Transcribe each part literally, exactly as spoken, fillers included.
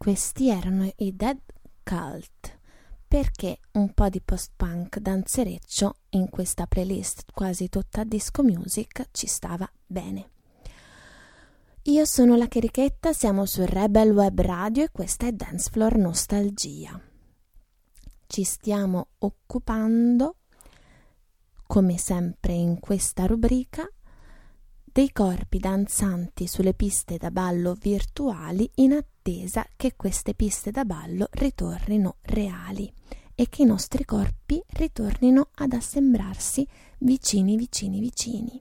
Questi erano i Dead Cult, perché un po' di post-punk danzereccio in questa playlist quasi tutta disco music ci stava bene. Io sono la Cherichetta, siamo su Rebel Web Radio e questa è Dance Floor Nostalgia. Ci stiamo occupando, come sempre in questa rubrica, dei corpi danzanti sulle piste da ballo virtuali in attesa che queste piste da ballo ritornino reali e che i nostri corpi ritornino ad assembrarsi vicini vicini vicini.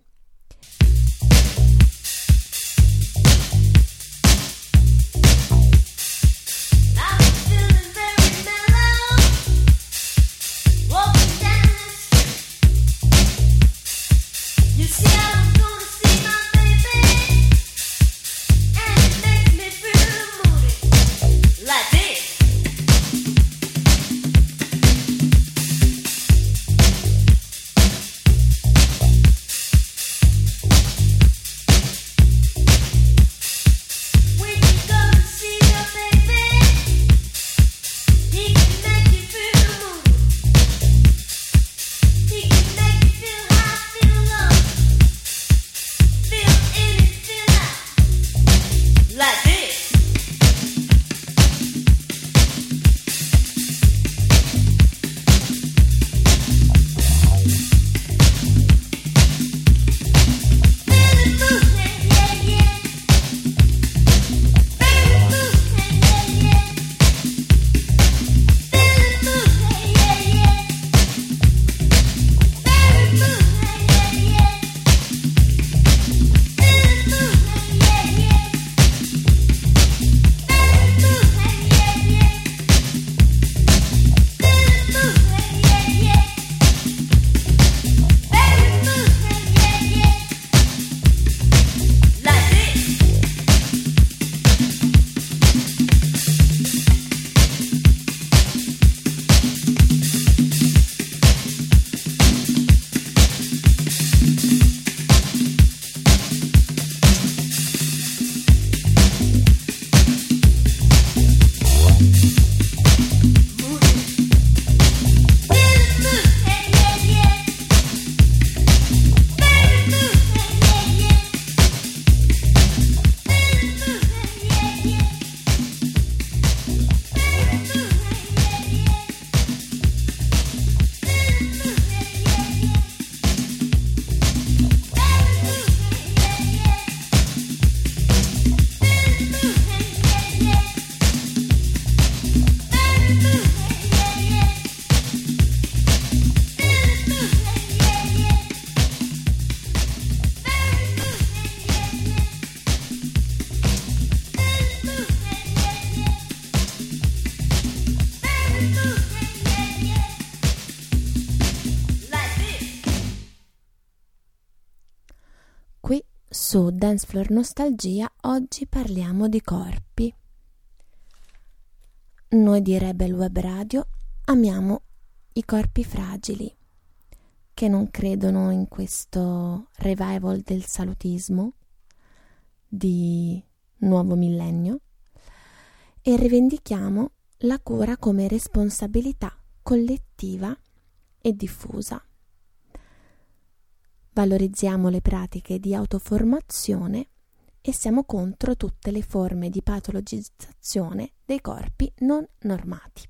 Su Dance Floor Nostalgia oggi parliamo di corpi. Noi di Rebel Web Radio amiamo i corpi fragili, che non credono in questo revival del salutismo di nuovo millennio e rivendichiamo la cura come responsabilità collettiva e diffusa. Valorizziamo le pratiche di autoformazione e siamo contro tutte le forme di patologizzazione dei corpi non normati.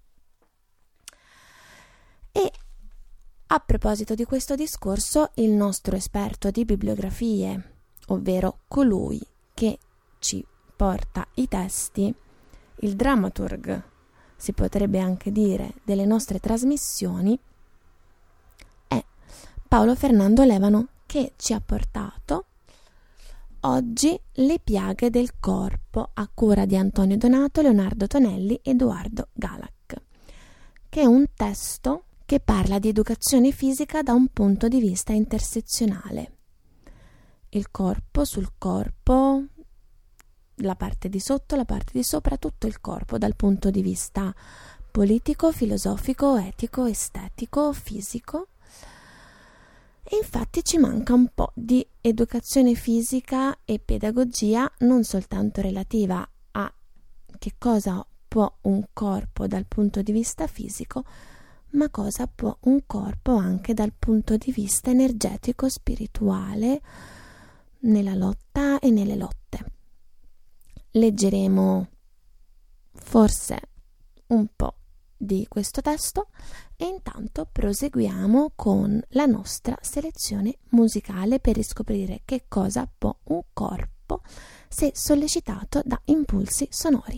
E a proposito di questo discorso, il nostro esperto di bibliografie, ovvero colui che ci porta i testi, il dramaturg, si potrebbe anche dire, delle nostre trasmissioni, è Paolo Fernando Levano, che ci ha portato oggi Le piaghe del corpo a cura di Antonio Donato, Leonardo Tonelli e Edoardo Galac, che è un testo che parla di educazione fisica da un punto di vista intersezionale. Il corpo sul corpo, la parte di sotto, la parte di sopra, tutto il corpo dal punto di vista politico, filosofico, etico, estetico, fisico. E infatti ci manca un po' di educazione fisica e pedagogia, non soltanto relativa a che cosa può un corpo dal punto di vista fisico, ma cosa può un corpo anche dal punto di vista energetico, spirituale, nella lotta e nelle lotte. Leggeremo forse un po' di questo testo e intanto proseguiamo con la nostra selezione musicale per riscoprire che cosa può un corpo se sollecitato da impulsi sonori.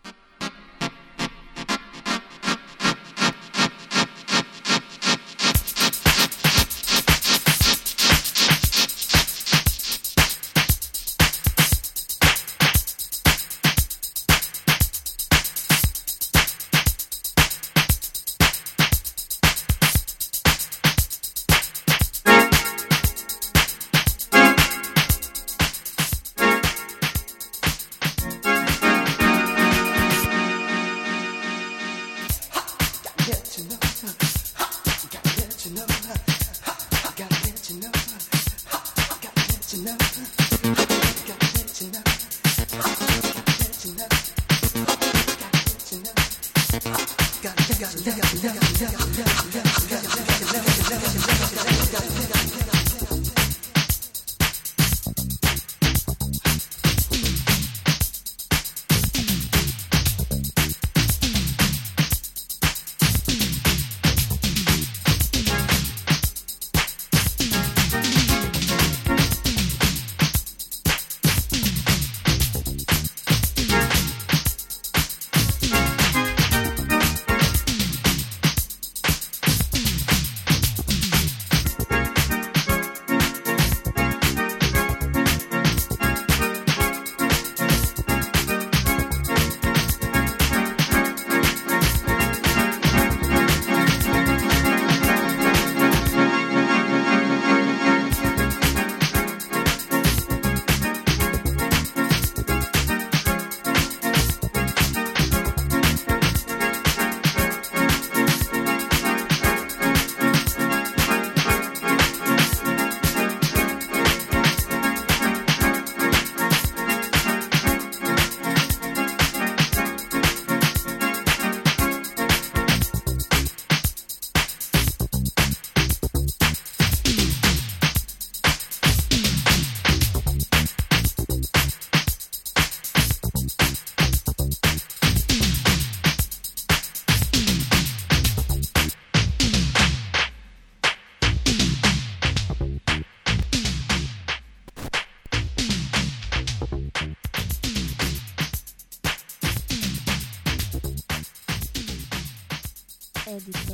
Edito.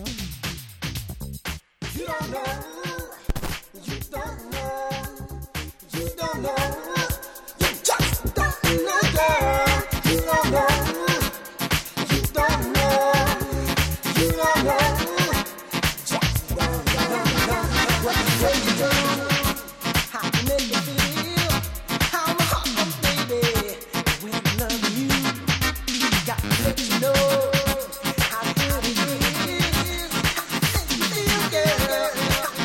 You don't know, you don't know, you don't know, you just don't know, girl. You don't know, you don't know, you don't know, just don't know what you do, how you make me feel, how my heart goes, baby, when I love you, got to let you know. How good it is, how it makes me feel, girl.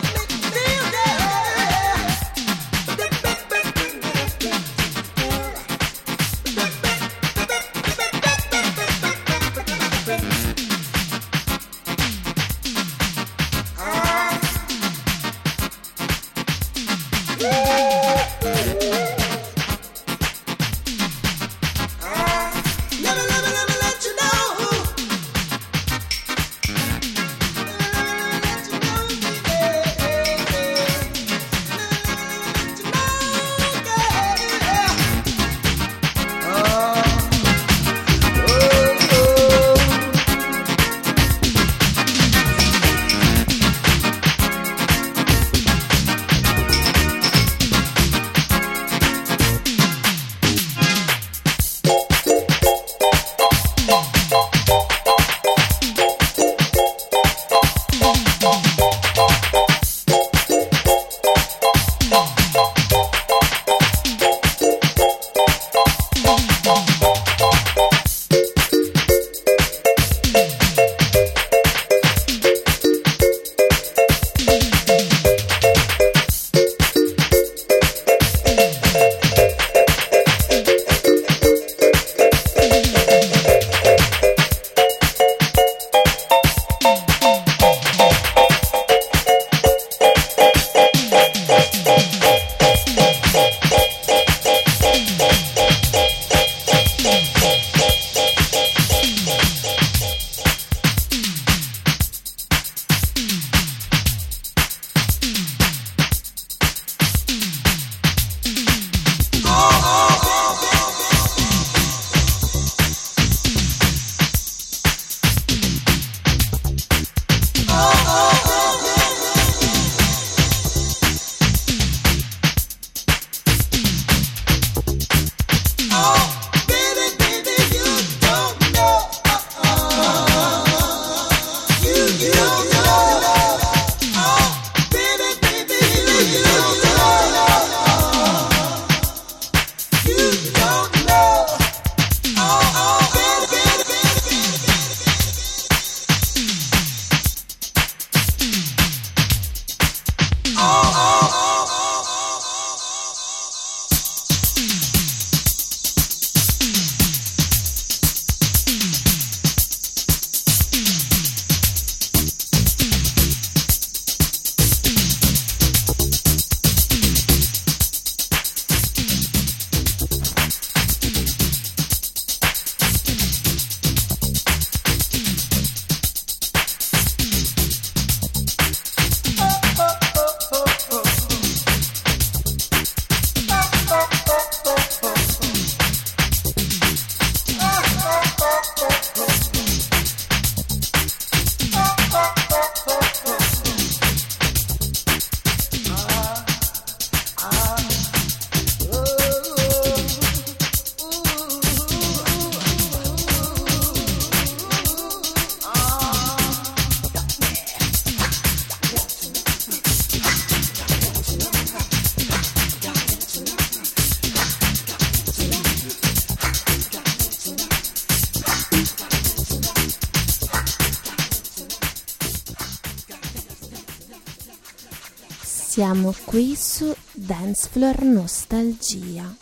Siamo qui su Dance Floor Nostalgia.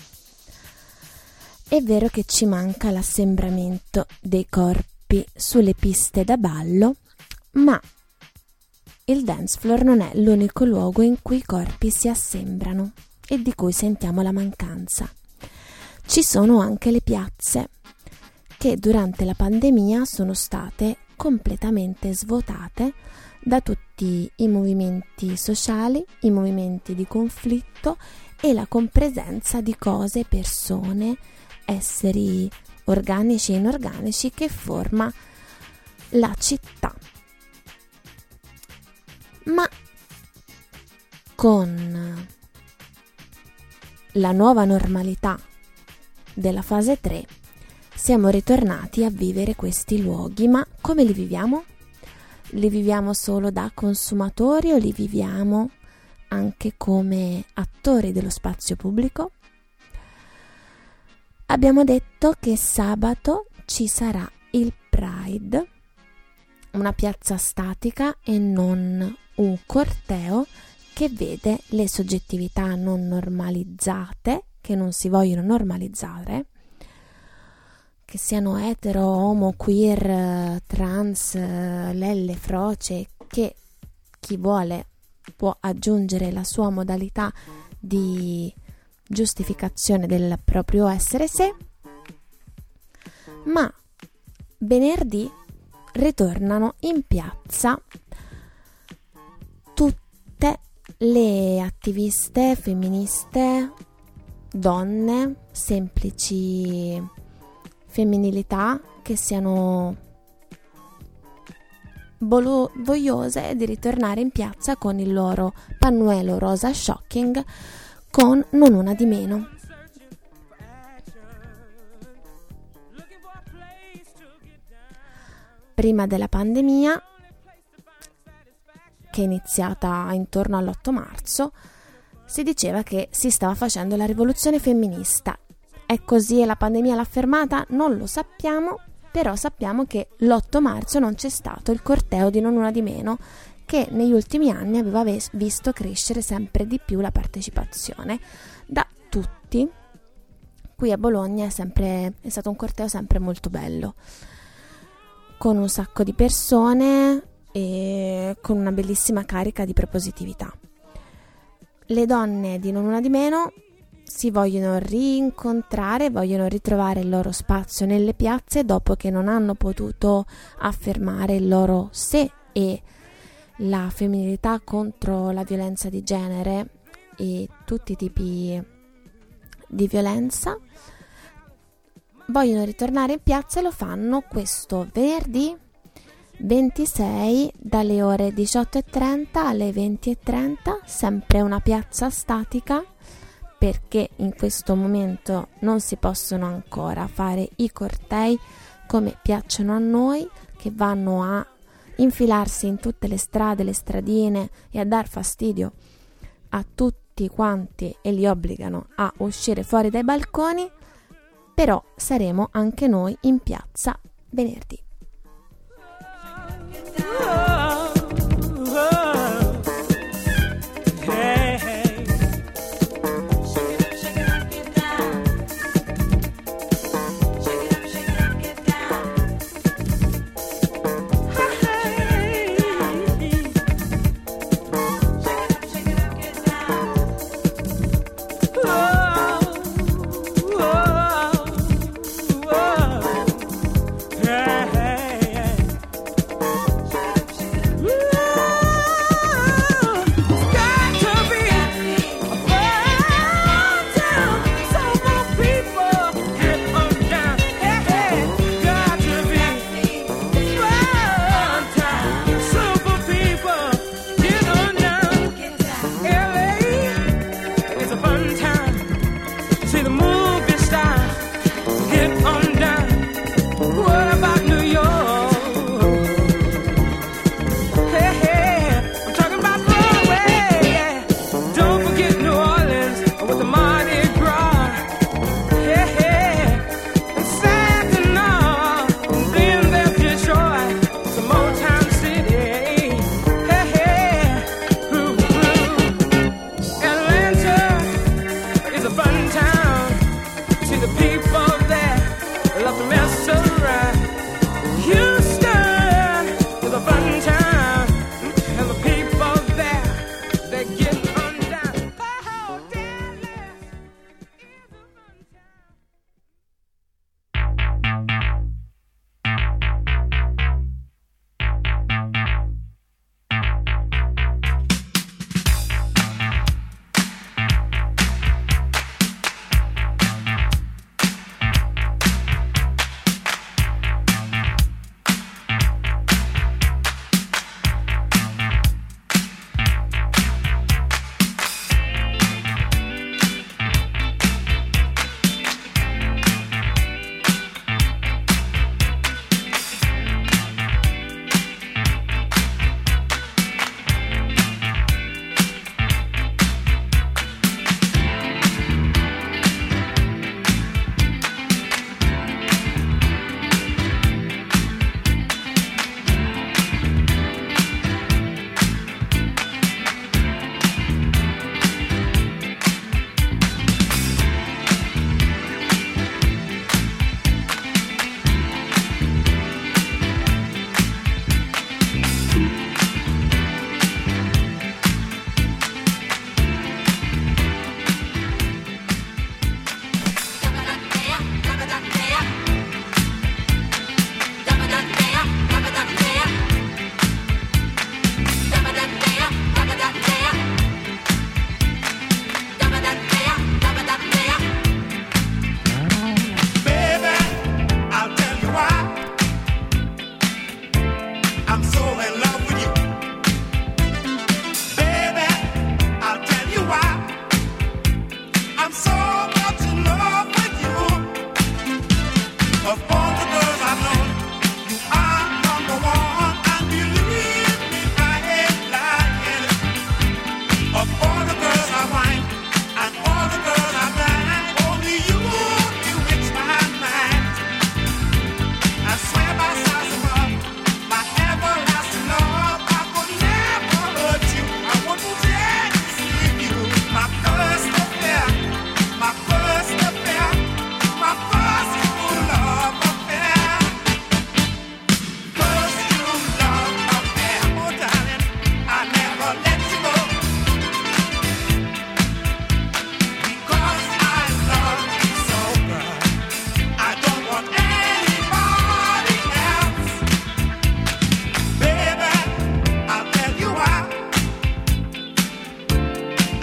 È vero che ci manca l'assembramento dei corpi sulle piste da ballo, ma il dance floor non è l'unico luogo in cui i corpi si assembrano e di cui sentiamo la mancanza. Ci sono anche le piazze, che durante la pandemia sono state completamente svuotate da tutti i movimenti sociali, i movimenti di conflitto e la compresenza di cose, persone, esseri organici e inorganici che forma la città. Ma con la nuova normalità della fase tre siamo ritornati a vivere questi luoghi, ma come li viviamo? Li viviamo solo da consumatori o li viviamo anche come attori dello spazio pubblico? Abbiamo detto che sabato ci sarà il Pride, una piazza statica e non un corteo che vede le soggettività non normalizzate, che non si vogliono normalizzare, che siano etero, homo, queer, trans, lelle, froce, che chi vuole può aggiungere la sua modalità di giustificazione del proprio essere sé. Ma venerdì ritornano in piazza tutte le attiviste femministe, donne, semplici femminilità che siano volo- vogliose di ritornare in piazza con il loro panuelo rosa shocking con Non una di meno. Prima della pandemia, che è iniziata intorno all'otto marzo, si diceva che si stava facendo la rivoluzione femminista. È così e la pandemia l'ha fermata? Non lo sappiamo, però sappiamo che l'otto marzo non c'è stato il corteo di Non una di meno, che negli ultimi anni aveva visto crescere sempre di più la partecipazione da tutti. Qui a Bologna è, sempre, è stato un corteo sempre molto bello, con un sacco di persone e con una bellissima carica di propositività. Le donne di Non una di meno si vogliono rincontrare, vogliono ritrovare il loro spazio nelle piazze dopo che non hanno potuto affermare il loro sé e la femminilità contro la violenza di genere e tutti i tipi di violenza. Vogliono ritornare in piazza e lo fanno questo venerdì ventisei dalle ore diciotto e trenta alle venti e trenta, sempre una piazza statica, perché in questo momento non si possono ancora fare i cortei come piacciono a noi, che vanno a infilarsi in tutte le strade, le stradine e a dar fastidio a tutti quanti e li obbligano a uscire fuori dai balconi. Però saremo anche noi in piazza venerdì. Yeah.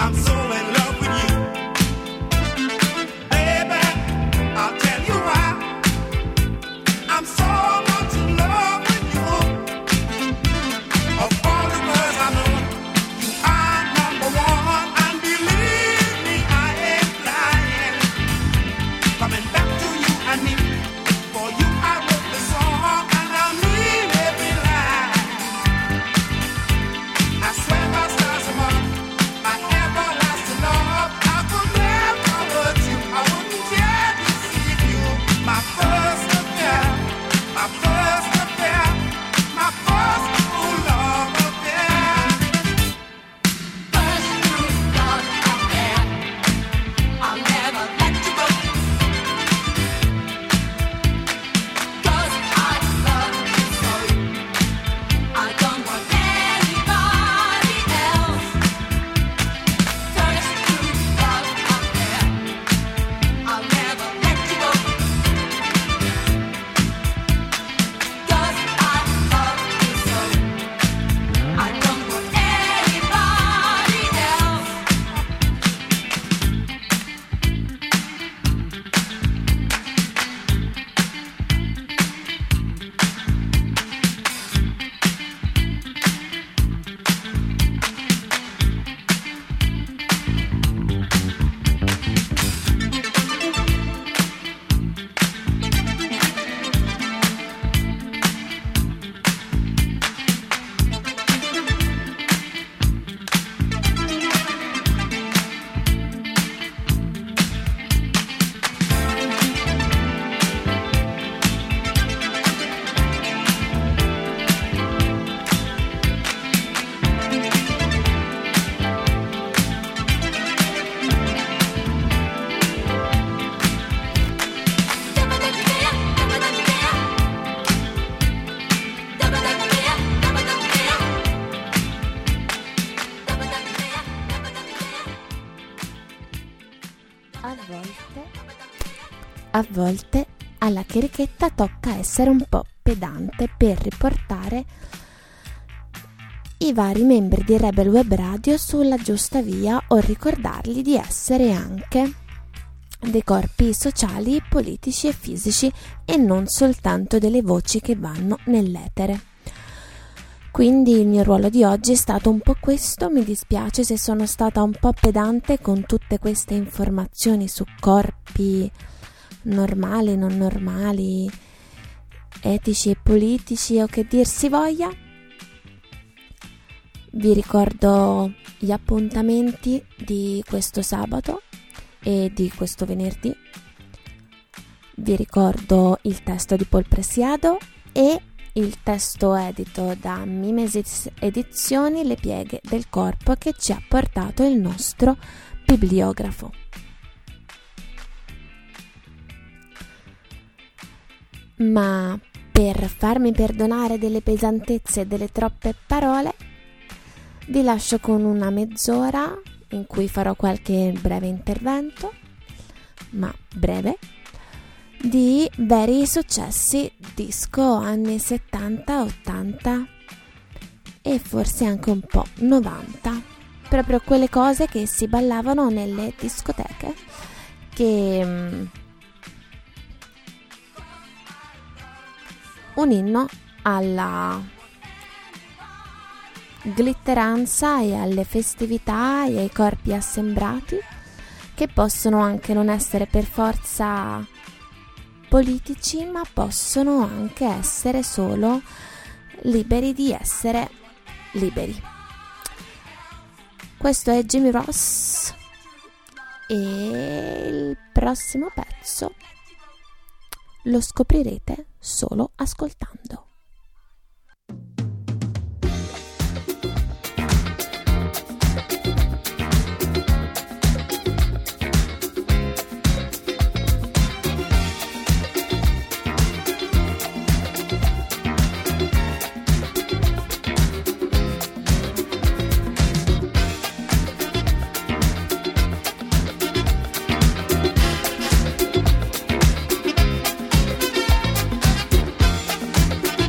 A volte alla cherichetta tocca essere un po' pedante per riportare i vari membri di Rebel Web Radio sulla giusta via o ricordargli di essere anche dei corpi sociali, politici e fisici e non soltanto delle voci che vanno nell'etere. Quindi il mio ruolo di oggi è stato un po' questo. Mi dispiace se sono stata un po' pedante con tutte queste informazioni su corpi normali, non normali, etici e politici o che dir si voglia. Vi ricordo gli appuntamenti di questo sabato e di questo venerdì. Vi ricordo il testo di Paul Preciado e il testo edito da Mimesis Edizioni, Le pieghe del corpo, che ci ha portato il nostro bibliografo. Ma per farmi perdonare delle pesantezze e delle troppe parole, vi lascio con una mezz'ora in cui farò qualche breve intervento, ma breve, di veri successi disco anni settanta, ottanta e forse anche un po' novanta. Proprio quelle cose che si ballavano nelle discoteche, che um, un inno alla glitteranza e alle festività e ai corpi assembrati, che possono anche non essere per forza politici, ma possono anche essere solo liberi di essere liberi. Questo è Jimmy Ross e il prossimo pezzo lo scoprirete solo ascoltando. Thank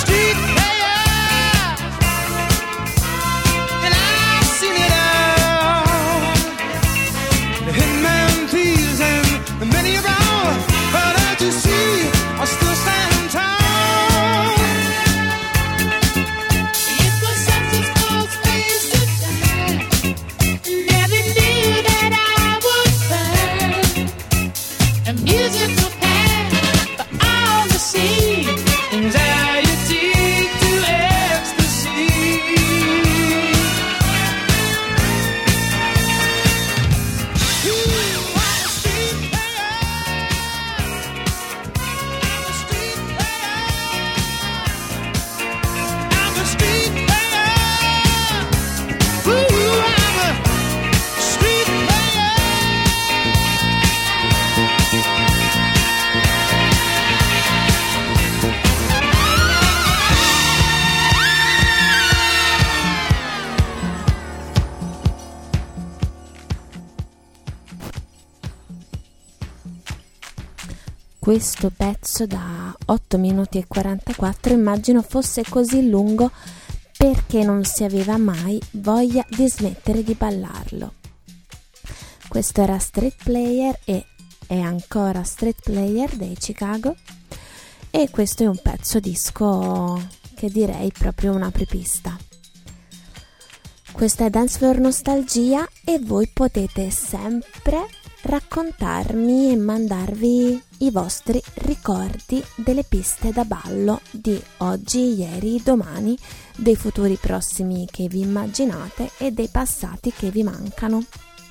Questo pezzo da otto minuti e quarantaquattro immagino fosse così lungo perché non si aveva mai voglia di smettere di ballarlo. Questo era Street Player e è ancora Street Player dei Chicago, e questo è un pezzo disco che direi proprio un apripista. Questa è Dance Floor Nostalgia e voi potete sempre raccontarmi e mandarvi i vostri ricordi delle piste da ballo di oggi, ieri, domani, dei futuri prossimi che vi immaginate e dei passati che vi mancano.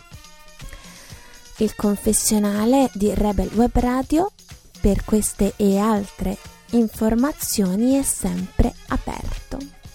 Il confessionale di Rebel Web Radio per queste e altre informazioni è sempre aperto.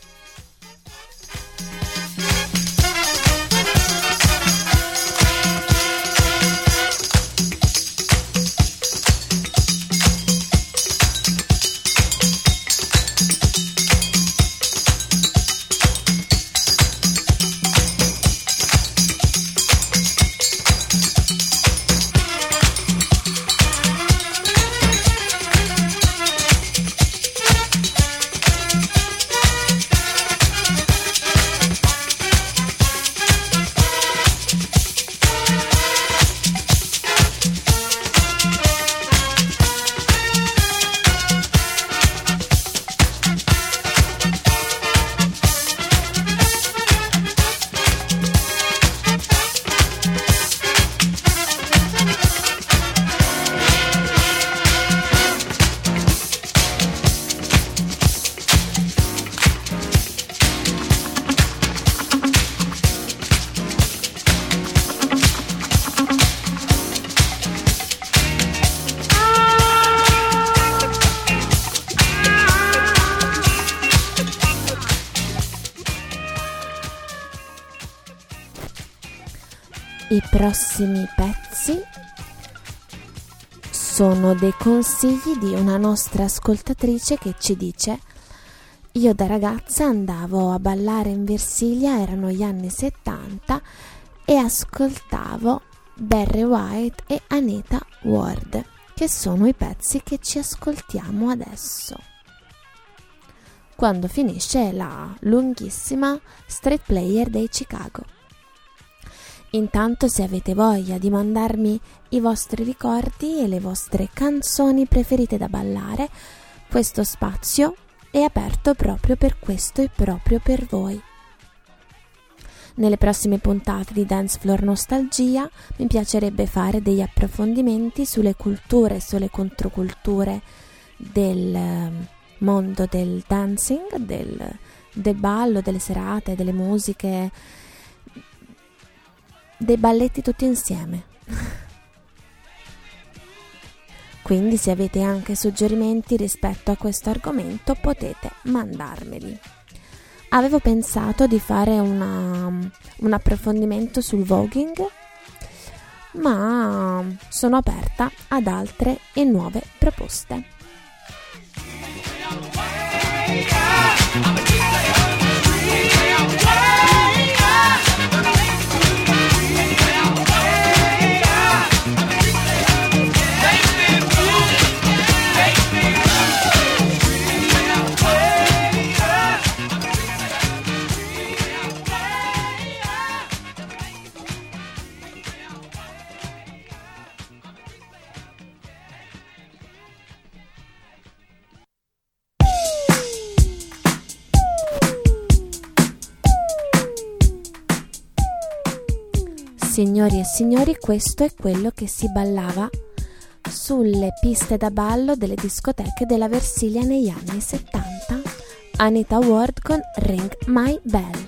I prossimi pezzi sono dei consigli di una nostra ascoltatrice che ci dice: io da ragazza andavo a ballare in Versilia, erano gli anni settanta, e ascoltavo Barry White e Anita Ward, che sono i pezzi che ci ascoltiamo adesso, quando finisce la lunghissima Street Player dei Chicago. Intanto, se avete voglia di mandarmi i vostri ricordi e le vostre canzoni preferite da ballare, questo spazio è aperto proprio per questo e proprio per voi. Nelle prossime puntate di Dance Floor Nostalgia mi piacerebbe fare degli approfondimenti sulle culture e sulle controculture del mondo del dancing, del, del ballo, delle serate, delle musiche, dei balletti tutti insieme. Quindi, se avete anche suggerimenti rispetto a questo argomento, potete mandarmeli. Avevo pensato di fare una, un approfondimento sul voguing, ma sono aperta ad altre e nuove proposte. Signori e signori, questo è quello che si ballava sulle piste da ballo delle discoteche della Versilia negli anni settanta. Anita Ward con Ring My Bell.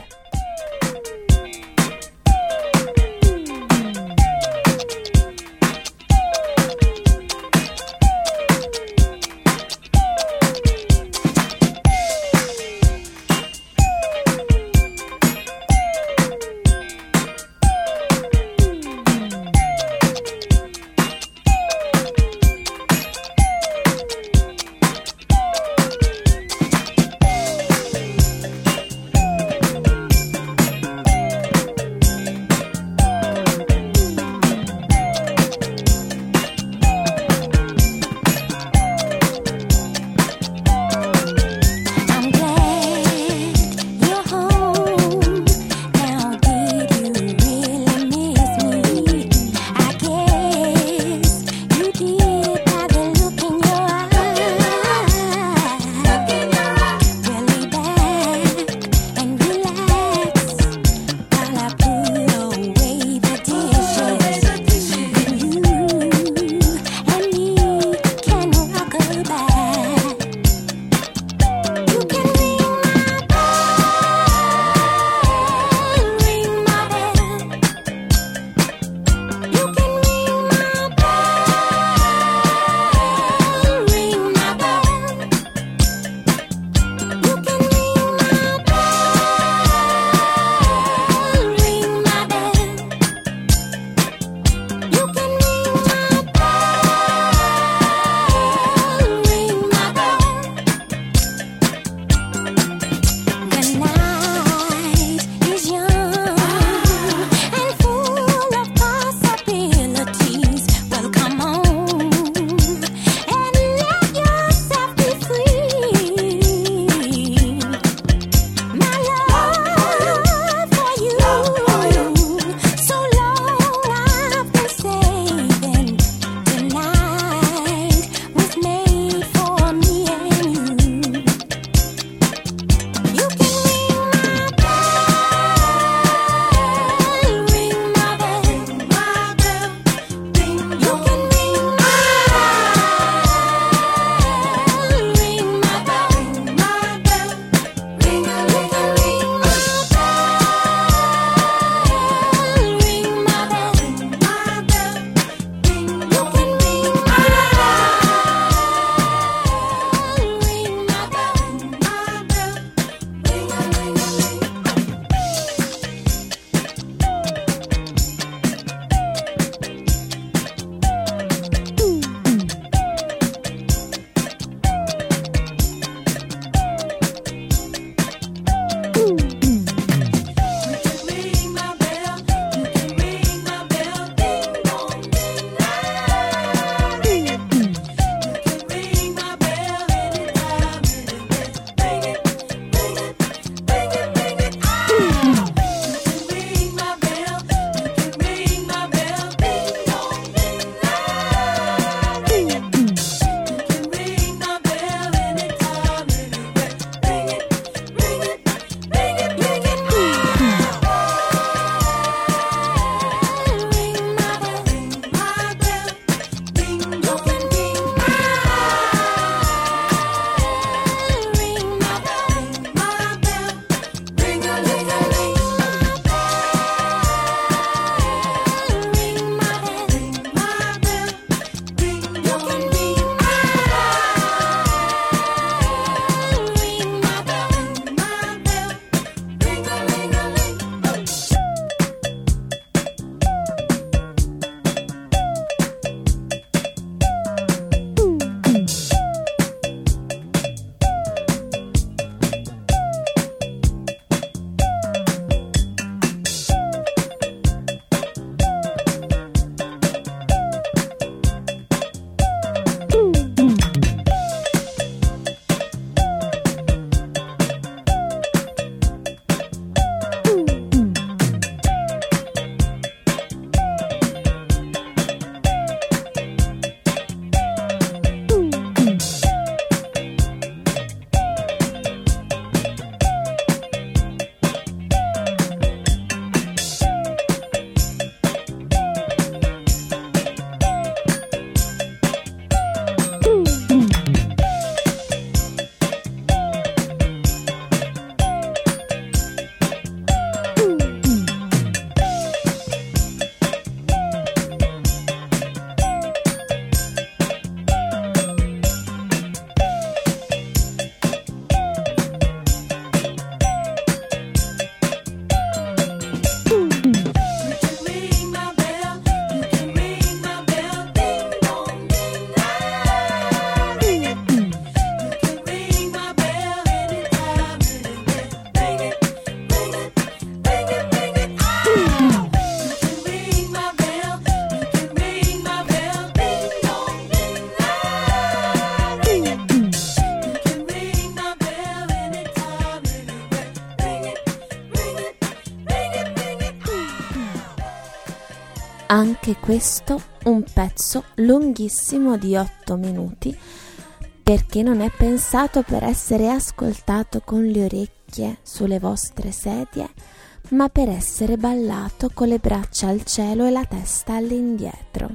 Anche questo un pezzo lunghissimo di otto minuti, perché non è pensato per essere ascoltato con le orecchie sulle vostre sedie, ma per essere ballato con le braccia al cielo e la testa all'indietro.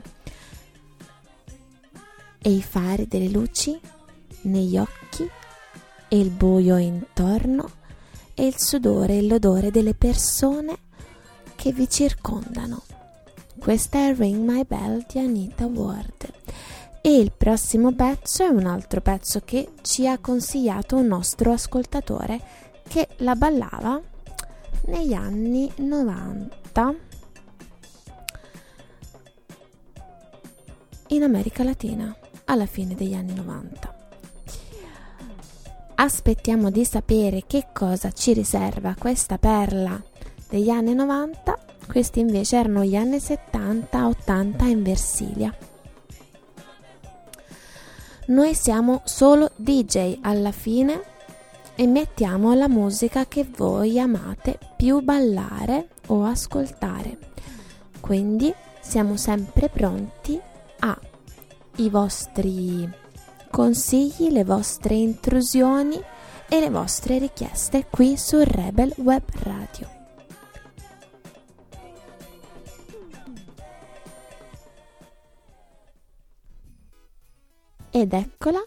E i fari delle luci negli occhi, e il buio intorno, e il sudore e l'odore delle persone che vi circondano. Questa è Ring My Bell di Anita Ward. E il prossimo pezzo è un altro pezzo che ci ha consigliato un nostro ascoltatore che la ballava negli anni novanta in America Latina, alla fine degli anni novanta. Aspettiamo di sapere che cosa ci riserva questa perla degli anni novanta. Questi invece erano gli anni settanta ottanta in Versilia. Noi siamo solo D J alla fine e mettiamo la musica che voi amate più ballare o ascoltare. Quindi siamo sempre pronti ai vostri consigli, le vostre intrusioni e le vostre richieste qui su Rebel Web Radio. Ed eccola,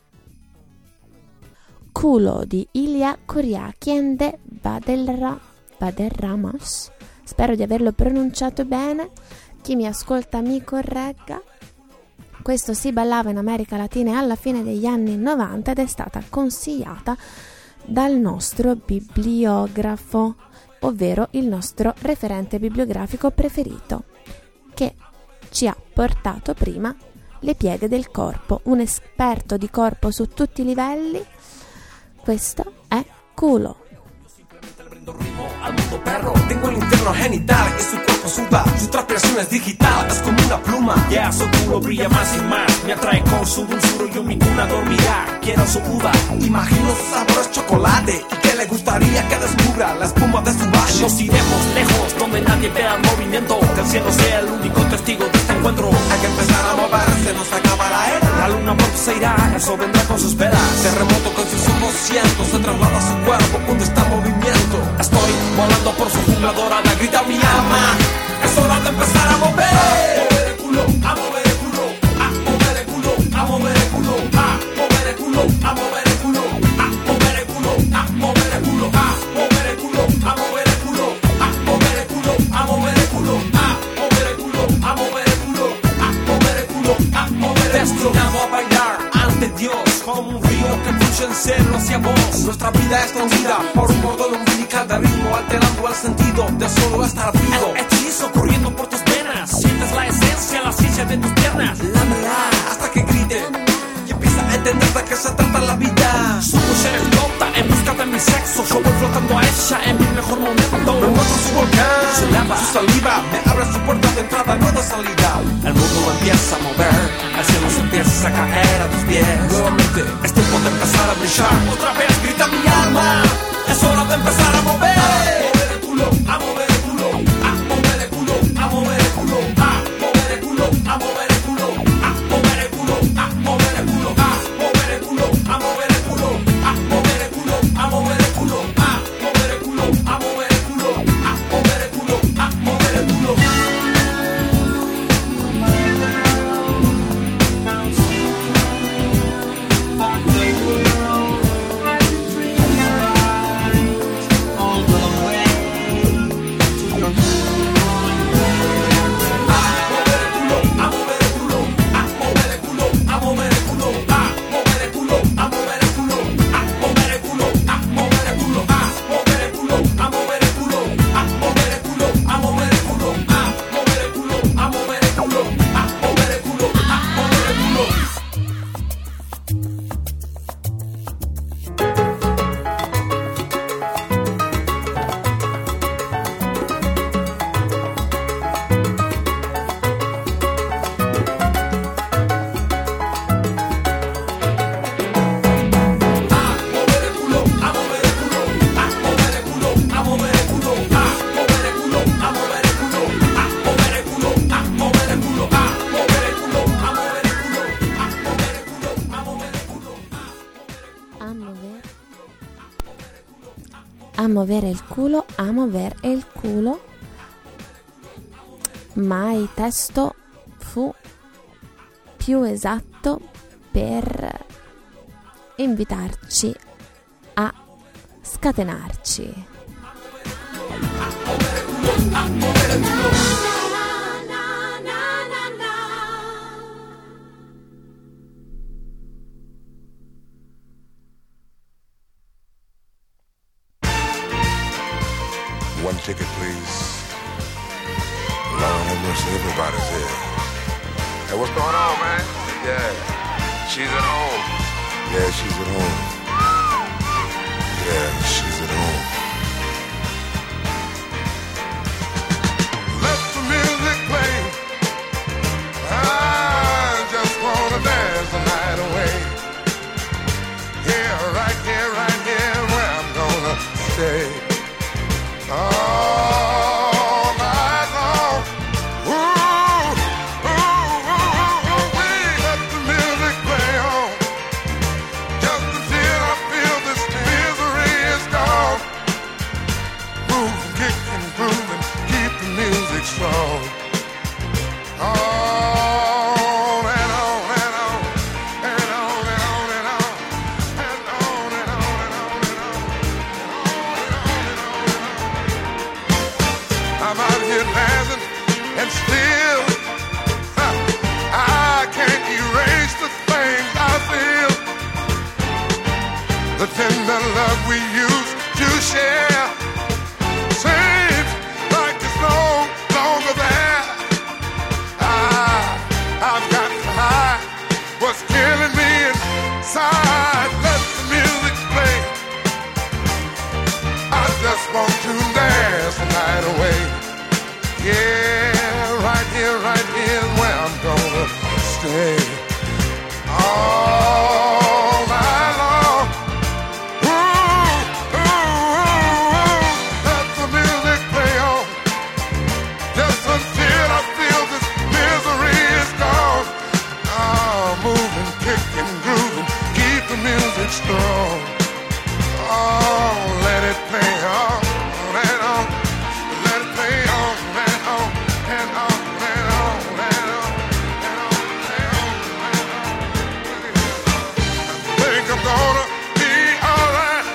Culo di Ilya Kuryakin de Badelra, Badelramos. Spero di averlo pronunciato bene, chi mi ascolta mi corregga. Questo si ballava in America Latina alla fine degli anni novanta ed è stata consigliata dal nostro bibliografo, ovvero il nostro referente bibliografico preferito, che ci ha portato prima le pieghe del corpo, un esperto di corpo su tutti i livelli. Questo è Culo. Al mundo perro, tengo el infierno genital y su cuerpo suda, su transpiración es digital, es como una pluma. Ya, yeah, su culo brilla más y más, me atrae con su dulzura y yo mi cuna dormirá. Quiero su uva, imagino su sabor es chocolate y que le gustaría que descubra la espuma de su valle. Nos iremos lejos, donde nadie vea el movimiento, que el cielo sea el único testigo de este encuentro. Hay que empezar a moverse, nos acaba la era. La luna pronto se irá, eso vendrá con sus velas. Terremoto con sus ojos cientos, se traslada a su cuerpo cuando está en movimiento. Estoy volando por su jungla dorada, grita mi alma, es hora de empezar a mover. A mover el culo, a mover el culo, a mover el culo, a mover el culo, a mover el culo, a mover el culo, a mover el culo, a mover el culo, a mover el culo, a mover el culo, a mover el culo, a mover el culo, a mover el culo, a mover el culo, a mover el culo. Destinado a bailar ante Dios como un río que fluye en celo hacia vos. Nuestra vida es conocida por un cordón umbilical de ritmo, alterando el sentido de solo estar vivo. El hechizo corriendo por tus venas, sientes la esencia, la ciencia de tus piernas. Lámela hasta que grite y empieza a entender de qué se trata la vida. Su mujer explota en busca de mi sexo, yo voy flotando a ella en mi mejor momento. Me muestro su volcán, su lava, su saliva, me abre su puerta de entrada, no de salida. El mundo empieza a mover, el cielo se empieza a caer a tus pies. Nuevamente es tiempo de empezar a brillar. Otra vez grita mi alma, es hora de empezar a mover. A mover el culo, a mover el culo, a mover el culo, a mover el culo, a mover el culo, a mover el culo, a mover el culo, a mover el culo, a mover el culo, a mover el culo, a mover el culo, a mover el culo, a mover el culo, a mover el culo, a mover el culo. a muovere il culo, a muovere il culo, ma il testo fu più esatto per invitarci a scatenarci. One ticket, please. Lord have mercy, everybody's here. Hey, what's going on, man? Yeah, she's at home. Yeah, she's at home. Yeah, she's at home. Let the music play. I just wanna dance the night away. Here, right here, right here, where I'm gonna stay. All night long. Ooh, ooh, ooh, ooh, we let the music play on. Just until I feel this misery is gone. Move, kick and groove and keep the music strong. On and on and on and on and on and on and on and on and on and on. I'm out here dancing and still huh, I can't erase the things I feel. The tender love we used to share seems like it's no longer there. I, I've got to hide what's killing me inside. Let the music play. I just want to dance the night away. Yeah, right here, right here is where I'm gonna stay. All night long. Ooh, ooh, ooh, ooh. Let the music play on. Just until I feel this misery is gone. Oh, moving, kicking, grooving, keep the music strong. Oh, let it play on and on. Let it play on and on and on and on and on and on and on and on. I think I'm gonna be alright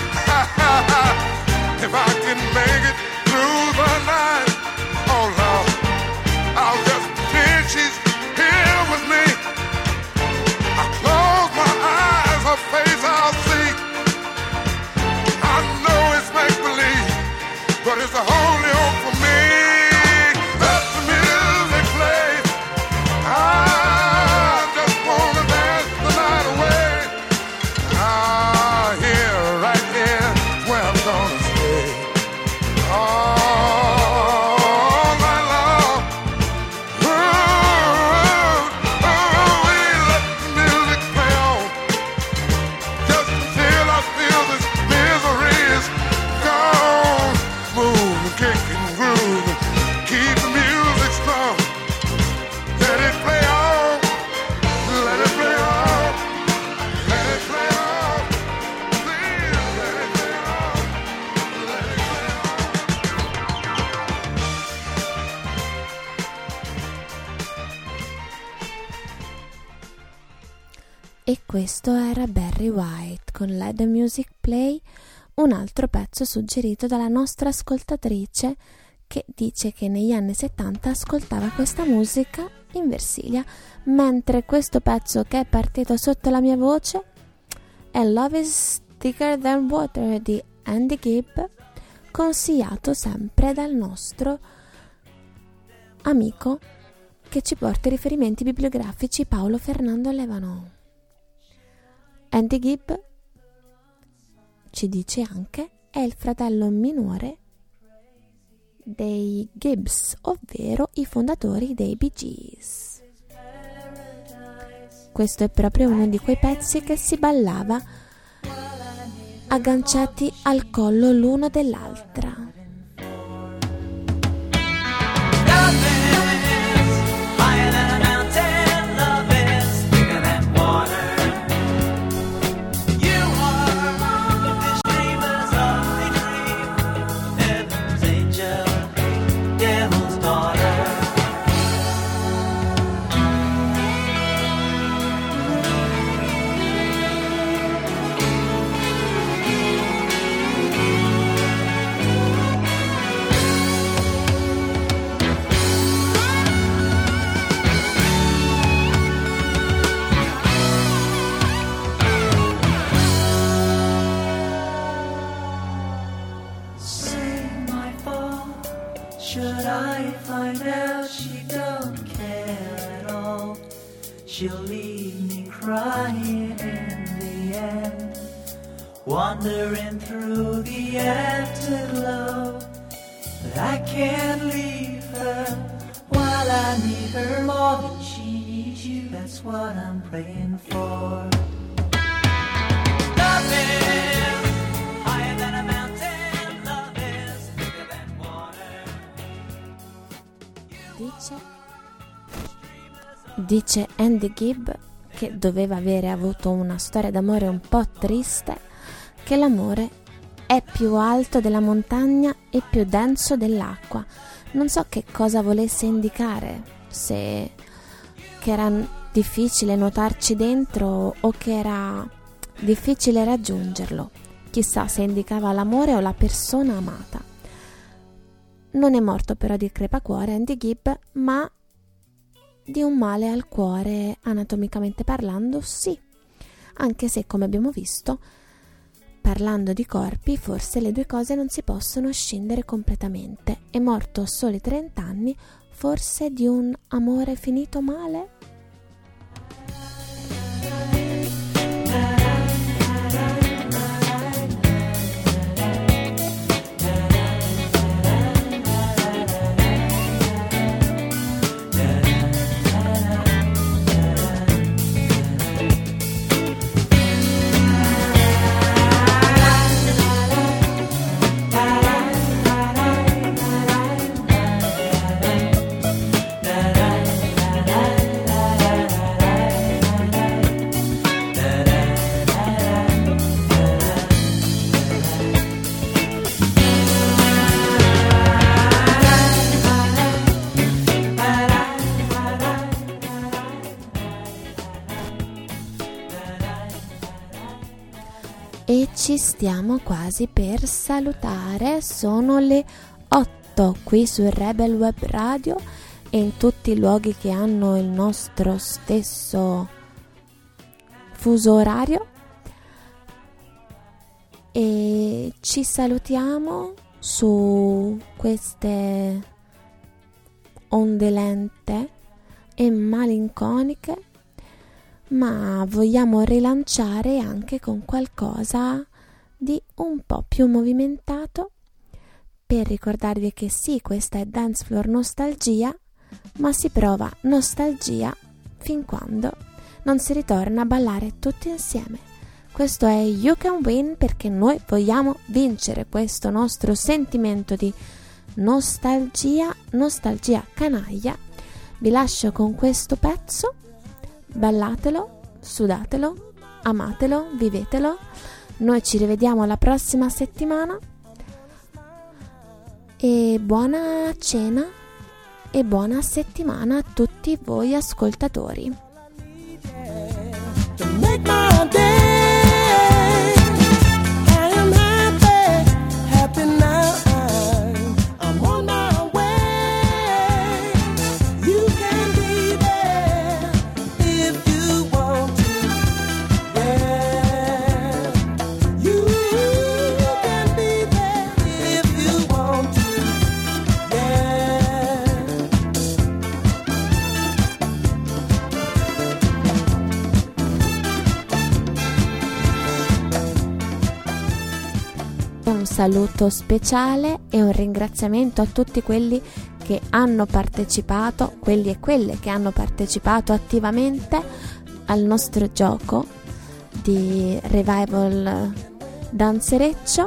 if I can make it through the night. Oh Lord, I'll just pretend she's here with me. I close my eyes, her face I'll see. I know it's make-believe, but it's the only hope for me. Let the music play. I just wanna dance the night away. Ah, here, right here, is where I'm gonna stay. All night long. Ooh, ooh, ooh, we let the music play on. Just until I feel this misery is gone. Move and kick and groove and keep the music strong. Let it play on. Let it play on. Let it play on. Please let it play on. Let it play on. E questo era Barry White con Let the Music Play, un altro pezzo suggerito dalla nostra ascoltatrice che dice che negli anni settanta ascoltava questa musica in Versilia, mentre questo pezzo che è partito sotto la mia voce è Love is Thicker Than Water di Andy Gibb, consigliato sempre dal nostro amico che ci porta i riferimenti bibliografici Paolo Fernando Levano. Andy Gibb, ci dice anche, è il fratello minore dei Gibbs, ovvero i fondatori dei Bee Gees. Questo è proprio uno di quei pezzi che si ballava agganciati al collo l'uno dell'altra. You are the dreamers of the dream. should I find out she don't care at all, she'll leave me crying in the end, wandering through the afterglow. But I can't leave her while I need her more than she needs you. That's what I'm praying for. Love is higher than a mountain, love is bigger than water. Dice, dice Andy Gibb, che doveva avere avuto una storia d'amore un po' triste, che l'amore è più alto della montagna e più denso dell'acqua. Non so che cosa volesse indicare, se che era difficile nuotarci dentro o che era difficile raggiungerlo. Chissà se indicava l'amore o la persona amata. Non è morto però di crepacuore Andy Gibb, ma di un male al cuore, anatomicamente parlando, sì. Anche se, come abbiamo visto, parlando di corpi, forse le due cose non si possono scindere completamente. È morto a soli trenta anni, forse di un amore finito male? E ci stiamo quasi per salutare. Sono le otto qui su Rebel Web Radio e in tutti i luoghi che hanno il nostro stesso fuso orario, e ci salutiamo su queste onde lente e malinconiche, ma vogliamo rilanciare anche con qualcosa di un po' più movimentato, per ricordarvi che sì, questa è Dance Floor Nostalgia, ma si prova nostalgia fin quando non si ritorna a ballare tutti insieme. Questo è You Can Win, perché noi vogliamo vincere questo nostro sentimento di nostalgia, nostalgia canaglia. Vi lascio con questo pezzo. Ballatelo, sudatelo, amatelo, vivetelo. Noi ci rivediamo la prossima settimana e buona cena e buona settimana a tutti voi ascoltatori. Un saluto speciale e un ringraziamento a tutti quelli che hanno partecipato, quelli e quelle che hanno partecipato attivamente al nostro gioco di Revival Danzereccio.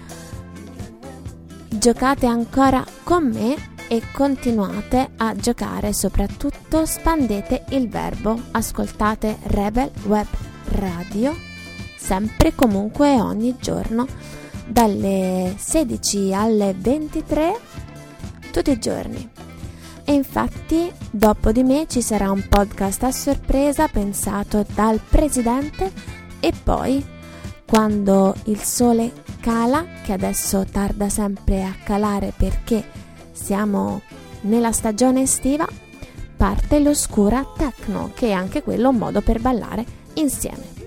Giocate ancora con me e continuate a giocare, soprattutto spandete il verbo, ascoltate Rebel Web Radio sempre, comunque e ogni giorno dalle sedici alle ventitré tutti i giorni. E infatti dopo di me ci sarà un podcast a sorpresa pensato dal presidente, e poi quando il sole cala, che adesso tarda sempre a calare perché siamo nella stagione estiva, parte l'Oscura Techno, che è anche quello un modo per ballare insieme.